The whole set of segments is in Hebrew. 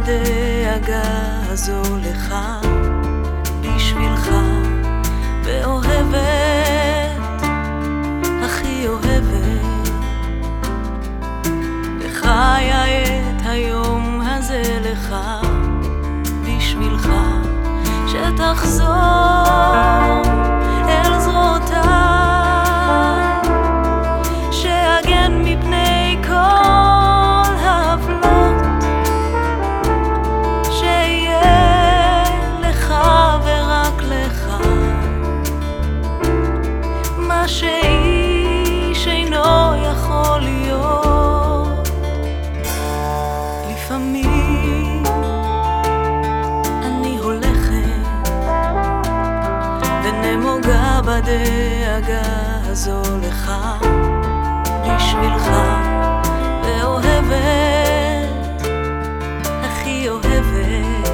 בדאגה הזו לך, בשבילך, ואוהבת, הכי אוהבת, וחיה את היום הזה לך, בשבילך, שתחזור אל זרועותיי, שאגן מפני כל העוולות, שיהיה לך ורק לך מה שאיש אינו יכול להיות. לפעמים אני הולכת ונמוגה בדאגה הזו לך, בשבילך, ואוהבת, הכי אוהבת,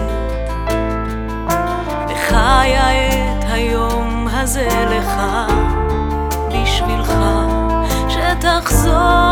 וחיה את היום הזה לך, בשבילך, שתחזור